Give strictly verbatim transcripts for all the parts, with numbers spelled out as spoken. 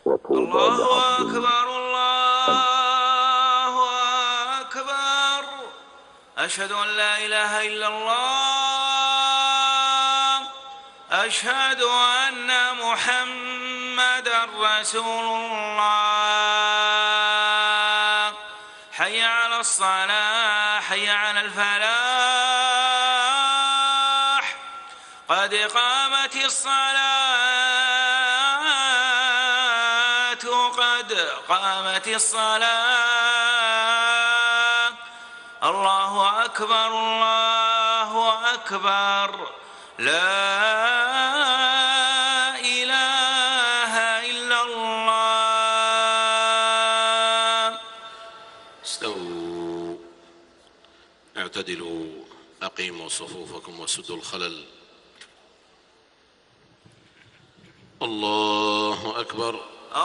وطوبى الله لعبد أكبر الله أكبر. أشهد أن لا إله إلا الله. أشهد أن محمدًا رسول الله. حي على الصلاة حي على الفلاح. قد قامت الصلاة قد قامت الصلاة. الله أكبر الله أكبر. لا إله إلا الله. استووا اعتدلوا أقيموا صفوفكم وسدوا الخلل. الله أكبر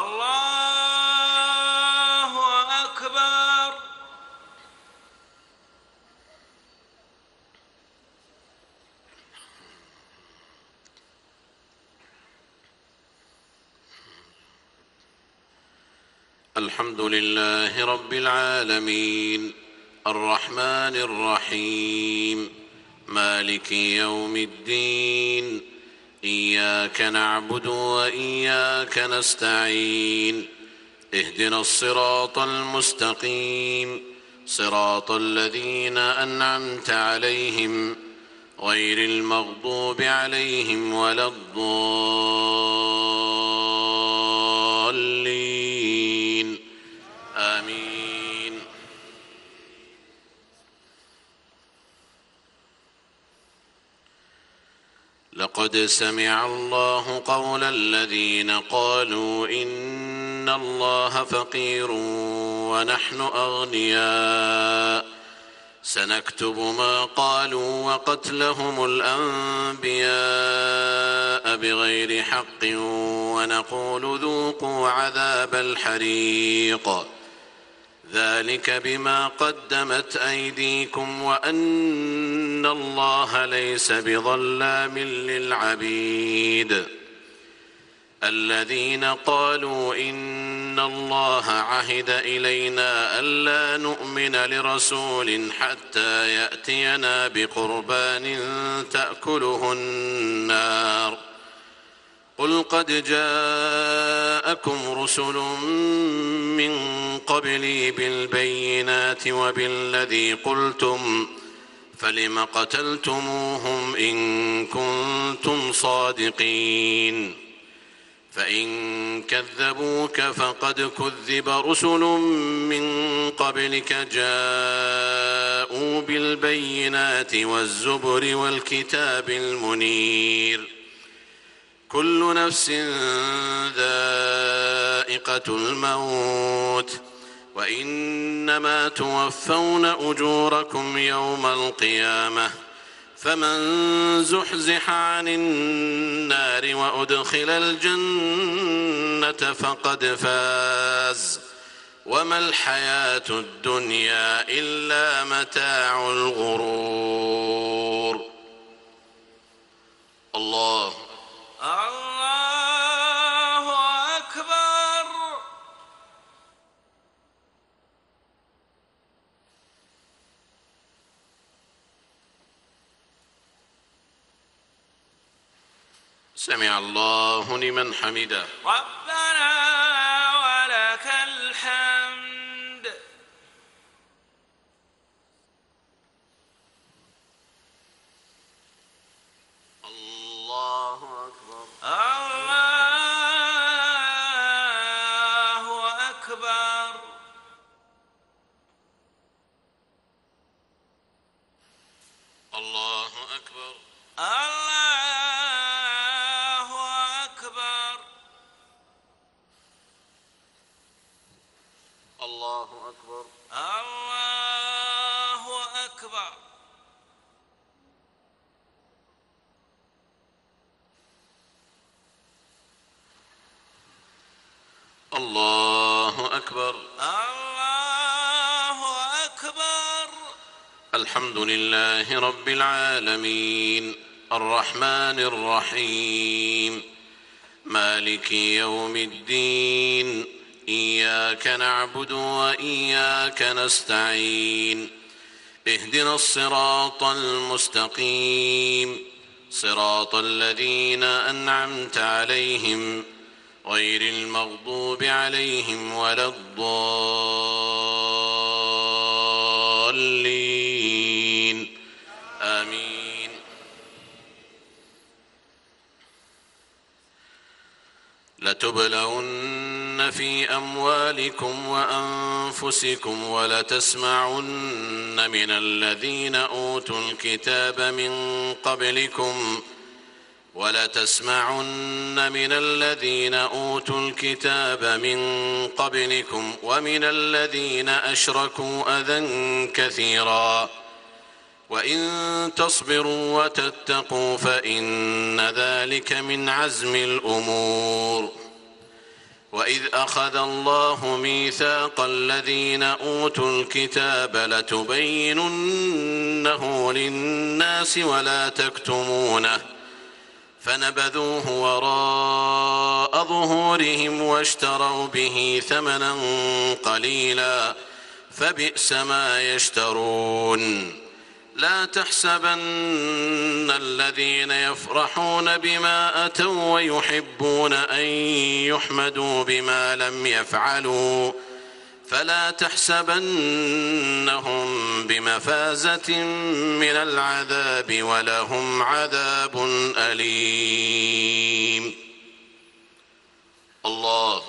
الله أكبر. الحمد لله رب العالمين الرحمن الرحيم مالك يوم الدين. إياك نعبد وإياك نستعين. اهدنا الصراط المستقيم صراط الذين أنعمت عليهم غير المغضوب عليهم ولا الضالين آمين. لقد سمع الله قول الذين قالوا إن الله فقير ونحن أغنياء سنكتب ما قالوا وقتلهم الأنبياء بغير حق ونقول ذوقوا عذاب الحريق ذلك بما قدمت أيديكم وأن الله ليس بظلام للعبيد. الذين قالوا إن الله عهد إلينا ألا نؤمن لرسول حتى يأتينا بقربان تأكله النار قل قد جاءكم رسل من قبلي بالبينات وبالذي قلتم فلم قتلتموهم إن كنتم صادقين. فإن كذبوك فقد كذب رسل من قبلك جاءوا بالبينات والزبر والكتاب المنير. كل نفس ذائقة الموت وإنما توفون أجوركم يوم القيامة فمن زحزح عن النار وأدخل الجنة فقد فاز وما الحياة الدنيا إلا متاع الغرور. الله الله أكبر. سمع الله لمن حمده. ربنا ولك الحمد. الله أكبر الله أكبر. الله أكبر الله أكبر. الله أكبر الله أكبر. الله أكبر الله أكبر. الحمد لله رب العالمين الرحمن الرحيم مالك يوم الدين إياك نعبد وإياك نستعين اهدنا الصراط المستقيم صراط الذين أنعمت عليهم غير المغضوب عليهم ولا الضالين آمين. لتبلون في أموالكم وأنفسكم ولتسمعن من الذين أوتوا الكتاب من قبلكم ولتسمعن من الذين أوتوا الكتاب من قبلكم ومن الذين أشركوا أذى كثيرا وإن تصبروا وتتقوا فإن ذلك من عزم الأمور. وإذ أخذ الله ميثاق الذين أوتوا الكتاب لتبيننه للناس ولا تكتمونه فنبذوه وراء ظهورهم واشتروا به ثمنا قليلا فبئس ما يشترون. لا تحسبن الذين يفرحون بما أتوا ويحبون أن يحمدوا بما لم يفعلوا فلا تحسبنهم بمفازة من العذاب ولهم عذاب أليم. الله